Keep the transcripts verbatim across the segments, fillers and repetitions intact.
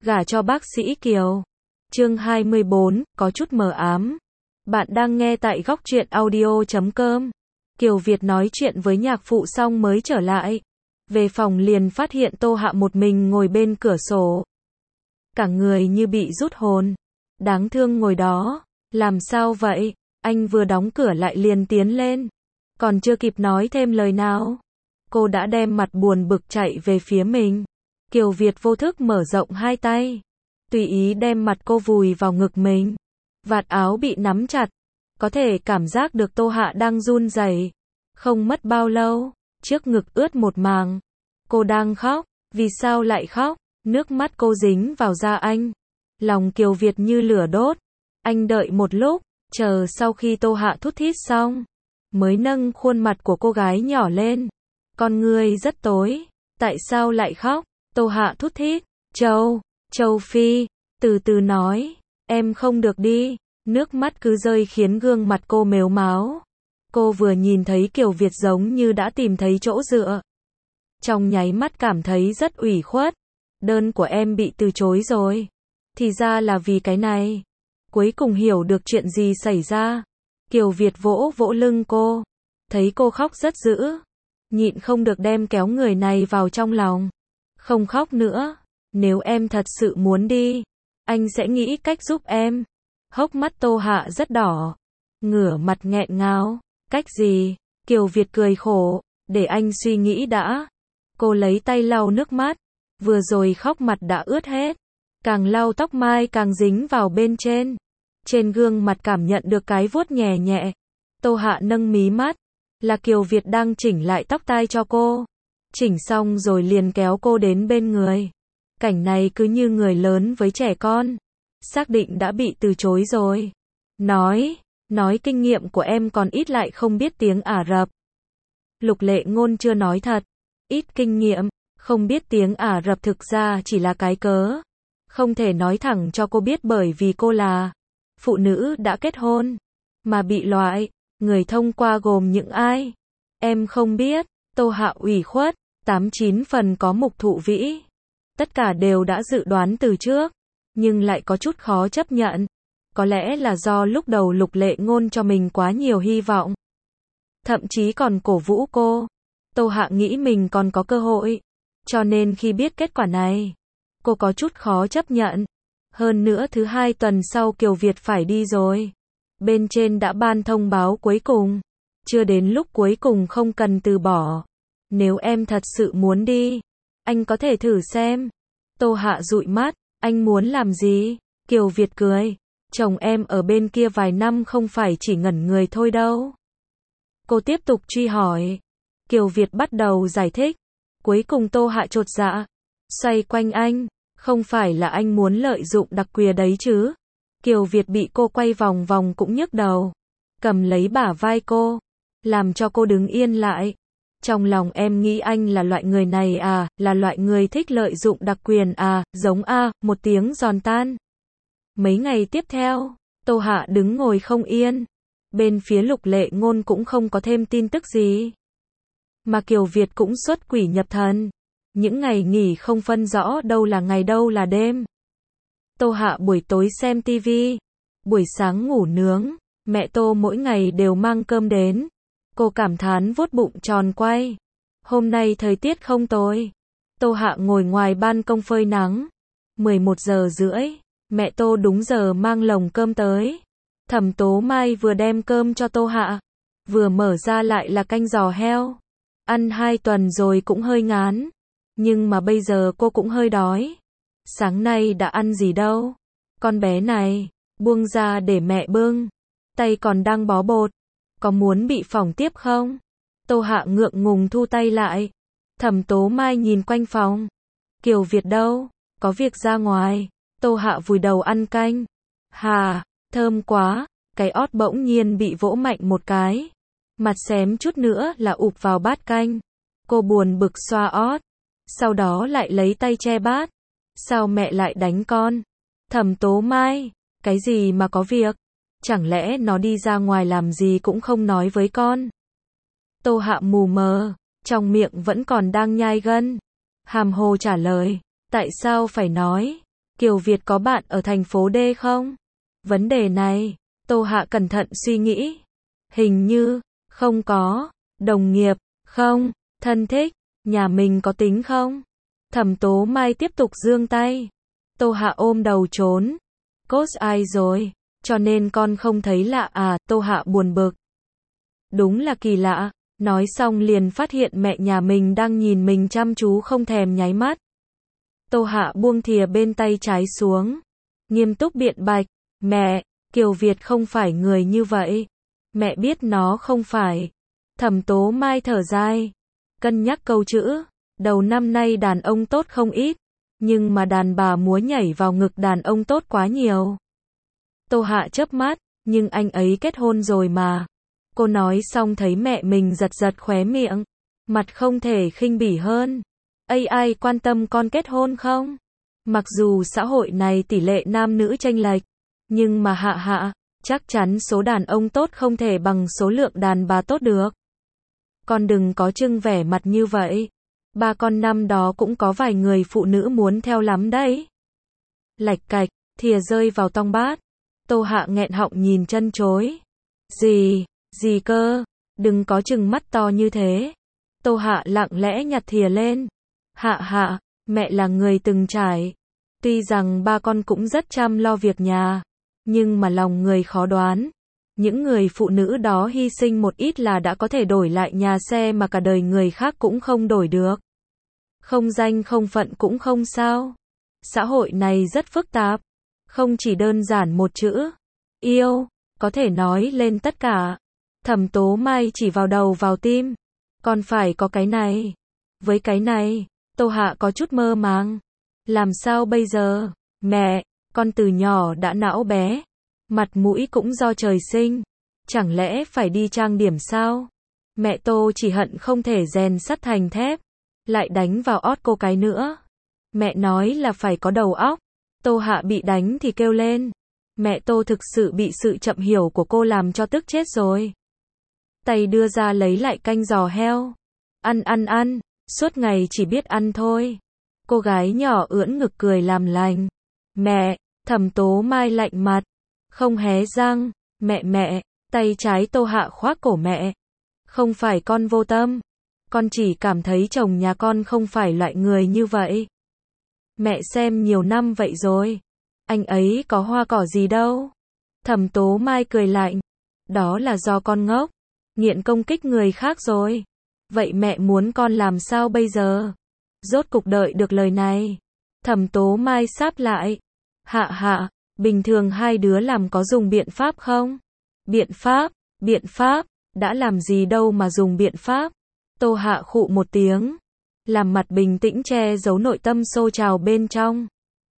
Gả cho bác sĩ Kiều. Chương hai mươi bốn, có chút mờ ám. Bạn đang nghe tại góc truyện audio chấm com. Kiều Việt nói chuyện với nhạc phụ xong mới trở lại. Về phòng liền phát hiện Tô Hạ một mình ngồi bên cửa sổ. Cả người như bị rút hồn. Đáng thương ngồi đó. Làm sao vậy? Anh vừa đóng cửa lại liền tiến lên. Còn chưa kịp nói thêm lời nào. Cô đã đem mặt buồn bực chạy về phía mình. Kiều Việt vô thức mở rộng hai tay. Tùy ý đem mặt cô vùi vào ngực mình. Vạt áo bị nắm chặt. Có thể cảm giác được Tô Hạ đang run rẩy. Không mất bao lâu, trước ngực ướt một màng. Cô đang khóc. Vì sao lại khóc? Nước mắt cô dính vào da anh. Lòng Kiều Việt như lửa đốt. Anh đợi một lúc, chờ sau khi Tô Hạ thút thít xong, mới nâng khuôn mặt của cô gái nhỏ lên. Con ngươi rất tối. Tại sao lại khóc? Tô Hạ thút thít. Châu, Châu Phi, từ từ nói. Em không được đi. Nước mắt cứ rơi khiến gương mặt cô mếu máo. Cô vừa nhìn thấy Kiều Việt giống như đã tìm thấy chỗ dựa. Trong nháy mắt cảm thấy rất ủy khuất. Đơn của em bị từ chối rồi. Thì ra là vì cái này. Cuối cùng hiểu được chuyện gì xảy ra. Kiều Việt vỗ vỗ lưng cô. Thấy cô khóc rất dữ. Nhịn không được đem kéo người này vào trong lòng. Không khóc nữa. Nếu em thật sự muốn đi, anh sẽ nghĩ cách giúp em. Hốc mắt Tô Hạ rất đỏ. Ngửa mặt nghẹn ngào. Cách gì? Kiều Việt cười khổ. Để anh suy nghĩ đã. Cô lấy tay lau nước mắt. Vừa rồi khóc mặt đã ướt hết. Càng lau tóc mai càng dính vào bên trên. Trên gương mặt cảm nhận được cái vuốt nhẹ nhẹ. Tô Hạ nâng mí mắt. Là Kiều Việt đang chỉnh lại tóc tai cho cô. Chỉnh xong rồi liền kéo cô đến bên người. Cảnh này cứ như người lớn với trẻ con. Xác định đã bị từ chối rồi. Nói, nói kinh nghiệm của em còn ít lại không biết tiếng Ả Rập. Lục Lệ Ngôn chưa nói thật. Ít kinh nghiệm, không biết tiếng Ả Rập thực ra chỉ là cái cớ. Không thể nói thẳng cho cô biết bởi vì cô là phụ nữ đã kết hôn. Mà bị loại, người thông qua gồm những ai? Em không biết. Tô Hạ ủy khuất, tám chín phần có mục thụ vĩ. Tất cả đều đã dự đoán từ trước, nhưng lại có chút khó chấp nhận. Có lẽ là do lúc đầu Lục Lệ Ngôn cho mình quá nhiều hy vọng. Thậm chí còn cổ vũ cô. Tô Hạ nghĩ mình còn có cơ hội. Cho nên khi biết kết quả này, cô có chút khó chấp nhận. Hơn nữa thứ hai tuần sau Kiều Việt phải đi rồi. Bên trên đã ban thông báo cuối cùng. Chưa đến lúc cuối cùng không cần từ bỏ. Nếu em thật sự muốn đi, anh có thể thử xem. Tô Hạ dụi mắt. Anh muốn làm gì? Kiều Việt cười. Chồng em ở bên kia vài năm không phải chỉ ngẩn người thôi đâu. Cô tiếp tục truy hỏi. Kiều Việt bắt đầu giải thích. Cuối cùng Tô Hạ chột dạ. Xoay quanh anh. Không phải là anh muốn lợi dụng đặc quyền đấy chứ? Kiều Việt bị cô quay vòng vòng cũng nhức đầu. Cầm lấy bả vai cô. Làm cho cô đứng yên lại. Trong lòng em nghĩ anh là loại người này à, là loại người thích lợi dụng đặc quyền à, giống a, một tiếng giòn tan. Mấy ngày tiếp theo, Tô Hạ đứng ngồi không yên. Bên phía Lục Lệ Ngôn cũng không có thêm tin tức gì. Mà Kiều Việt cũng xuất quỷ nhập thần. Những ngày nghỉ không phân rõ đâu là ngày đâu là đêm. Tô Hạ buổi tối xem tivi, buổi sáng ngủ nướng. Mẹ Tô mỗi ngày đều mang cơm đến. Cô cảm thán vuốt bụng tròn quay. Hôm nay thời tiết không tồi. Tô Hạ ngồi ngoài ban công phơi nắng. mười một giờ rưỡi, mẹ Tô đúng giờ mang lồng cơm tới. Thẩm Tố Mai vừa đem cơm cho Tô Hạ, vừa mở ra lại là canh giò heo. Ăn hai tuần rồi cũng hơi ngán. Nhưng mà bây giờ cô cũng hơi đói. Sáng nay đã ăn gì đâu? Con bé này, buông ra để mẹ bưng. Tay còn đang bó bột. Có muốn bị phỏng tiếp không? Tô Hạ ngượng ngùng thu tay lại. Thẩm Tố Mai nhìn quanh phòng. Kiều Việt đâu? Có việc ra ngoài. Tô Hạ vùi đầu ăn canh. Hà, thơm quá. Cái ót bỗng nhiên bị vỗ mạnh một cái. Mặt xém chút nữa là ụp vào bát canh. Cô buồn bực xoa ót. Sau đó lại lấy tay che bát. Sao mẹ lại đánh con? Thẩm Tố Mai, cái gì mà có việc? Chẳng lẽ nó đi ra ngoài làm gì cũng không nói với con? Tô Hạ mù mờ, trong miệng vẫn còn đang nhai gân. Hàm hồ trả lời, tại sao phải nói? Kiều Việt có bạn ở thành phố D không? Vấn đề này, Tô Hạ cẩn thận suy nghĩ. Hình như, không có. Đồng nghiệp, không. Thân thích, nhà mình có tính không? Thẩm Tố Mai tiếp tục giương tay. Tô Hạ ôm đầu trốn. Cốt ai rồi? Cho nên con không thấy lạ à? Tô Hạ buồn bực. Đúng là kỳ lạ. Nói xong liền phát hiện mẹ nhà mình đang nhìn mình chăm chú không thèm nháy mắt. Tô Hạ buông thìa bên tay trái xuống. Nghiêm túc biện bạch. Mẹ, Kiều Việt không phải người như vậy. Mẹ biết nó không phải. Thẩm Tố Mai thở dài. Cân nhắc câu chữ. Đầu năm nay đàn ông tốt không ít. Nhưng mà đàn bà múa nhảy vào ngực đàn ông tốt quá nhiều. Tô Hạ chớp mắt. Nhưng anh ấy kết hôn rồi mà. Cô nói xong thấy mẹ mình giật giật khóe miệng. Mặt không thể khinh bỉ hơn. Ây ai quan tâm con kết hôn không? Mặc dù xã hội này tỷ lệ nam nữ chênh lệch. Nhưng mà Hạ Hạ, chắc chắn số đàn ông tốt không thể bằng số lượng đàn bà tốt được. Con đừng có trưng vẻ mặt như vậy. Ba con năm đó cũng có vài người phụ nữ muốn theo lắm đấy. Lạch cạch, thìa rơi vào tong bát. Tô Hạ nghẹn họng nhìn chân chối. Gì, gì cơ, đừng có trừng mắt to như thế. Tô Hạ lặng lẽ nhặt thìa lên. Hạ Hạ, mẹ là người từng trải. Tuy rằng ba con cũng rất chăm lo việc nhà. Nhưng mà lòng người khó đoán. Những người phụ nữ đó hy sinh một ít là đã có thể đổi lại nhà xe mà cả đời người khác cũng không đổi được. Không danh không phận cũng không sao. Xã hội này rất phức tạp. Không chỉ đơn giản một chữ. Yêu, có thể nói lên tất cả. Thẩm Tố Mai chỉ vào đầu vào tim. Còn phải có cái này. Với cái này, Tô Hạ có chút mơ màng. Làm sao bây giờ? Mẹ, con từ nhỏ đã não bé. Mặt mũi cũng do trời sinh. Chẳng lẽ phải đi trang điểm sao? Mẹ Tô chỉ hận không thể rèn sắt thành thép. Lại đánh vào ót cô cái nữa. Mẹ nói là phải có đầu óc. Tô Hạ bị đánh thì kêu lên. Mẹ Tô thực sự bị sự chậm hiểu của cô làm cho tức chết rồi. Tay đưa ra lấy lại canh giò heo. Ăn ăn ăn, suốt ngày chỉ biết ăn thôi. Cô gái nhỏ ưỡn ngực cười làm lành. Mẹ, Thẩm Tố Mai lạnh mặt. Không hé răng. Mẹ mẹ, tay trái Tô Hạ khoác cổ mẹ. Không phải con vô tâm. Con chỉ cảm thấy chồng nhà con không phải loại người như vậy. Mẹ xem nhiều năm vậy rồi. Anh ấy có hoa cỏ gì đâu. Thẩm Tố Mai cười lạnh. Đó là do con ngốc. Nghiện công kích người khác rồi. Vậy mẹ muốn con làm sao bây giờ? Rốt cục đợi được lời này. Thẩm Tố Mai sáp lại. Hạ Hạ, bình thường hai đứa làm có dùng biện pháp không? Biện pháp, biện pháp, đã làm gì đâu mà dùng biện pháp. Tô Hạ khụ một tiếng. Làm mặt bình tĩnh che giấu nội tâm sôi trào bên trong.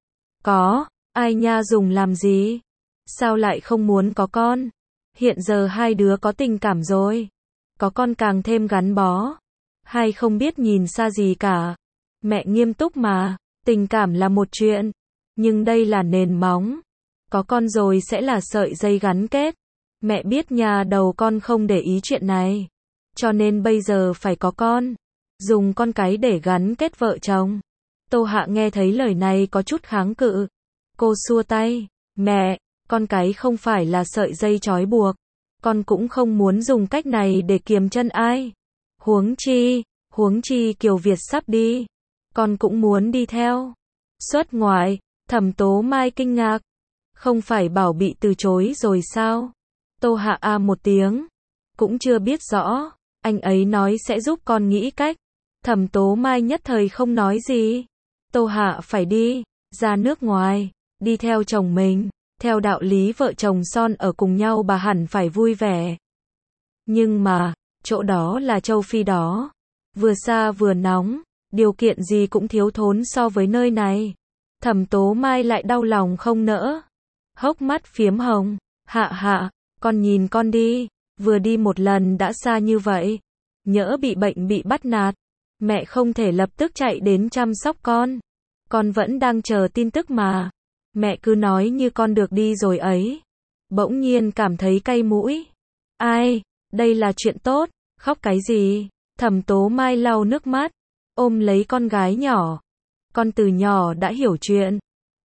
Có, ai nha dùng làm gì? Sao lại không muốn có con? Hiện giờ hai đứa có tình cảm rồi. Có con càng thêm gắn bó. Hay không biết nhìn xa gì cả. Mẹ nghiêm túc mà, tình cảm là một chuyện. Nhưng đây là nền móng. Có con rồi sẽ là sợi dây gắn kết. Mẹ biết nhà đầu con không để ý chuyện này. Cho nên bây giờ phải có con. Dùng con cái để gắn kết vợ chồng. Tô Hạ nghe thấy lời này có chút kháng cự. Cô xua tay. Mẹ, con cái không phải là sợi dây trói buộc. Con cũng không muốn dùng cách này để kiềm chân ai. Huống chi, huống chi Kiều Việt sắp đi. Con cũng muốn đi theo. Xuất ngoại, Thẩm Tố Mai kinh ngạc. Không phải bảo bị từ chối rồi sao? Tô Hạ a một tiếng. Cũng chưa biết rõ. Anh ấy nói sẽ giúp con nghĩ cách. Thẩm Tố Mai nhất thời không nói gì. Tô Hạ phải đi, ra nước ngoài, đi theo chồng mình. Theo đạo lý vợ chồng son ở cùng nhau bà hẳn phải vui vẻ. Nhưng mà, chỗ đó là châu Phi đó. Vừa xa vừa nóng, điều kiện gì cũng thiếu thốn so với nơi này. Thẩm Tố Mai lại đau lòng không nỡ. Hốc mắt phiếm hồng. Hạ Hạ, con nhìn con đi. Vừa đi một lần đã xa như vậy. Nhỡ bị bệnh bị bắt nạt. Mẹ không thể lập tức chạy đến chăm sóc con. Con vẫn đang chờ tin tức mà. Mẹ cứ nói như con được đi rồi ấy. Bỗng nhiên cảm thấy cay mũi. Ai, đây là chuyện tốt, khóc cái gì? Thẩm Tố Mai lau nước mắt, ôm lấy con gái nhỏ. Con từ nhỏ đã hiểu chuyện.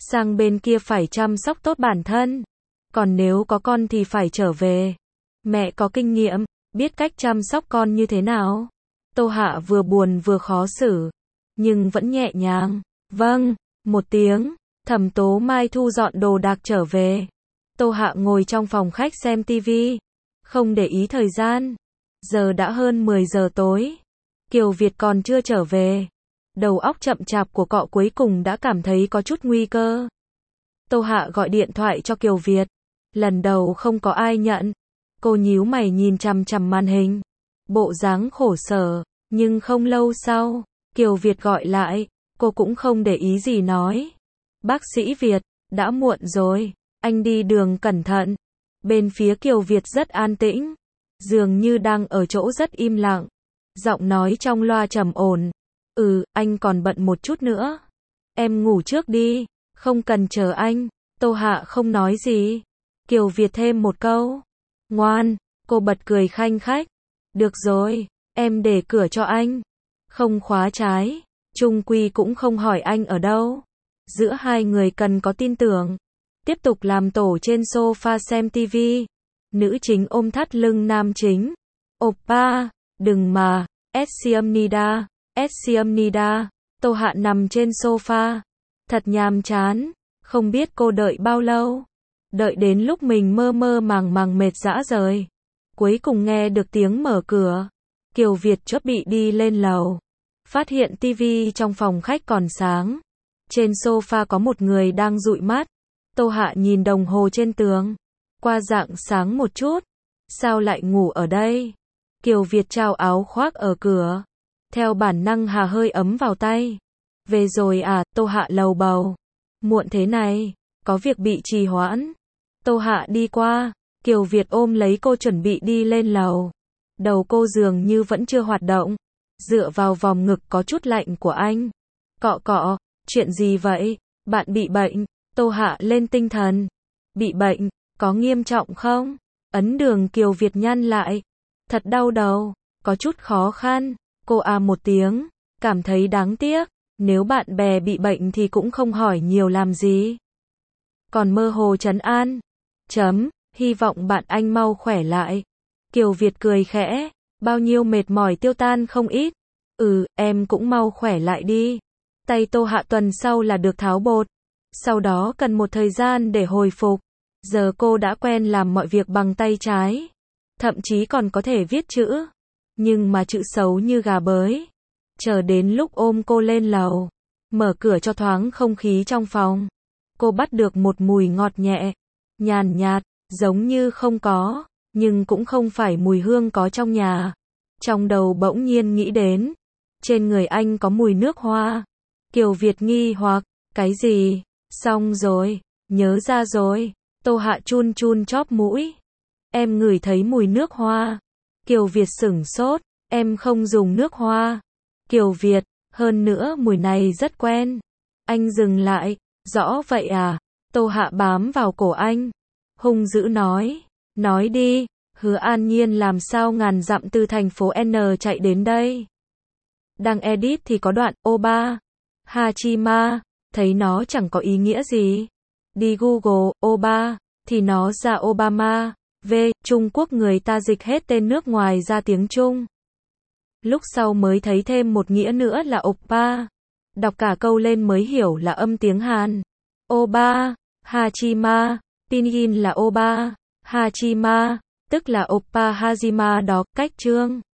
sang bên kia phải chăm sóc tốt bản thân. Còn nếu có con thì phải trở về. Mẹ có kinh nghiệm, biết cách chăm sóc con như thế nào. Tô Hạ vừa buồn vừa khó xử, nhưng vẫn nhẹ nhàng. Vâng, một tiếng. Thẩm Tố Mai thu dọn đồ đạc trở về. Tô Hạ ngồi trong phòng khách xem tivi, không để ý thời gian. Giờ đã hơn mười giờ tối. Kiều Việt còn chưa trở về. Đầu óc chậm chạp của cọ cuối cùng đã cảm thấy có chút nguy cơ. Tô Hạ gọi điện thoại cho Kiều Việt. Lần đầu không có ai nhận. Cô nhíu mày nhìn chằm chằm màn hình. Bộ dáng khổ sở. Nhưng không lâu sau, Kiều Việt gọi lại. Cô cũng không để ý gì nói. Bác sĩ Việt, đã muộn rồi. Anh đi đường cẩn thận. Bên phía Kiều Việt rất an tĩnh. Dường như đang ở chỗ rất im lặng. Giọng nói trong loa trầm ổn. Ừ, anh còn bận một chút nữa. Em ngủ trước đi. Không cần chờ anh. Tô Hạ không nói gì. Kiều Việt thêm một câu. Ngoan. Cô bật cười khanh khách. Được rồi, em để cửa cho anh. Không khóa trái. Chung quy cũng không hỏi anh ở đâu. Giữa hai người cần có tin tưởng. Tiếp tục làm tổ trên sofa xem tivi. Nữ chính ôm thắt lưng nam chính. Oppa, đừng mà. Esciamnida, Esciamnida. Tô Hạ nằm trên sofa. Thật nhàm chán. Không biết cô đợi bao lâu. Đợi đến lúc mình mơ mơ màng màng mệt rã rời. Cuối cùng nghe được tiếng mở cửa. Kiều Việt chuẩn bị đi lên lầu. Phát hiện tivi trong phòng khách còn sáng. Trên sofa có một người đang dụi mắt. Tô Hạ nhìn đồng hồ trên tường. Qua rạng sáng một chút. Sao lại ngủ ở đây? Kiều Việt trao áo khoác ở cửa. Theo bản năng hà hơi ấm vào tay. Về rồi à? Tô Hạ lầu bầu. Muộn thế này, có việc bị trì hoãn. Tô Hạ đi qua. Kiều Việt ôm lấy cô chuẩn bị đi lên lầu. Đầu cô dường như vẫn chưa hoạt động. Dựa vào vòng ngực có chút lạnh của anh. Cọ cọ, chuyện gì vậy? Bạn bị bệnh. Tô Hạ lên tinh thần. Bị bệnh, có nghiêm trọng không? Ấn đường Kiều Việt nhăn lại. Thật đau đầu, có chút khó khăn. Cô à một tiếng, cảm thấy đáng tiếc. Nếu bạn bè bị bệnh thì cũng không hỏi nhiều làm gì. Còn mơ hồ trấn an. Chấm, hy vọng bạn anh mau khỏe lại. Kiều Việt cười khẽ. Bao nhiêu mệt mỏi tiêu tan không ít. Ừ, em cũng mau khỏe lại đi. Tay Tô Hạ tuần sau là được tháo bột. Sau đó cần một thời gian để hồi phục. Giờ cô đã quen làm mọi việc bằng tay trái. Thậm chí còn có thể viết chữ. Nhưng mà chữ xấu như gà bới. Chờ đến lúc ôm cô lên lầu. Mở cửa cho thoáng không khí trong phòng. Cô bắt được một mùi ngọt nhẹ. Nhàn nhạt, giống như không có. Nhưng cũng không phải mùi hương có trong nhà. Trong đầu bỗng nhiên nghĩ đến. Trên người anh có mùi nước hoa. Kiều Việt nghi hoặc. Cái gì? Xong rồi. Nhớ ra rồi. Tô Hạ chun chun chóp mũi. Em ngửi thấy mùi nước hoa. Kiều Việt sửng sốt. Em không dùng nước hoa. Kiều Việt. Hơn nữa mùi này rất quen. Anh dừng lại. Rõ vậy à? Tô Hạ bám vào cổ anh. Hung dữ nói. Nói đi. Hứa An Nhiên làm sao ngàn dặm từ thành phố N chạy đến đây. Đang edit thì có đoạn Oba. Hachima. Thấy nó chẳng có ý nghĩa gì. Đi Google Oba. Thì nó ra Obama. V. Trung Quốc người ta dịch hết tên nước ngoài ra tiếng Trung. Lúc sau mới thấy thêm một nghĩa nữa là Oppa. Đọc cả câu lên mới hiểu là âm tiếng Hàn. Oba. Hachima. Pinyin là Oba. Hachima. Tức là Oppa Hajima đó. Cách chương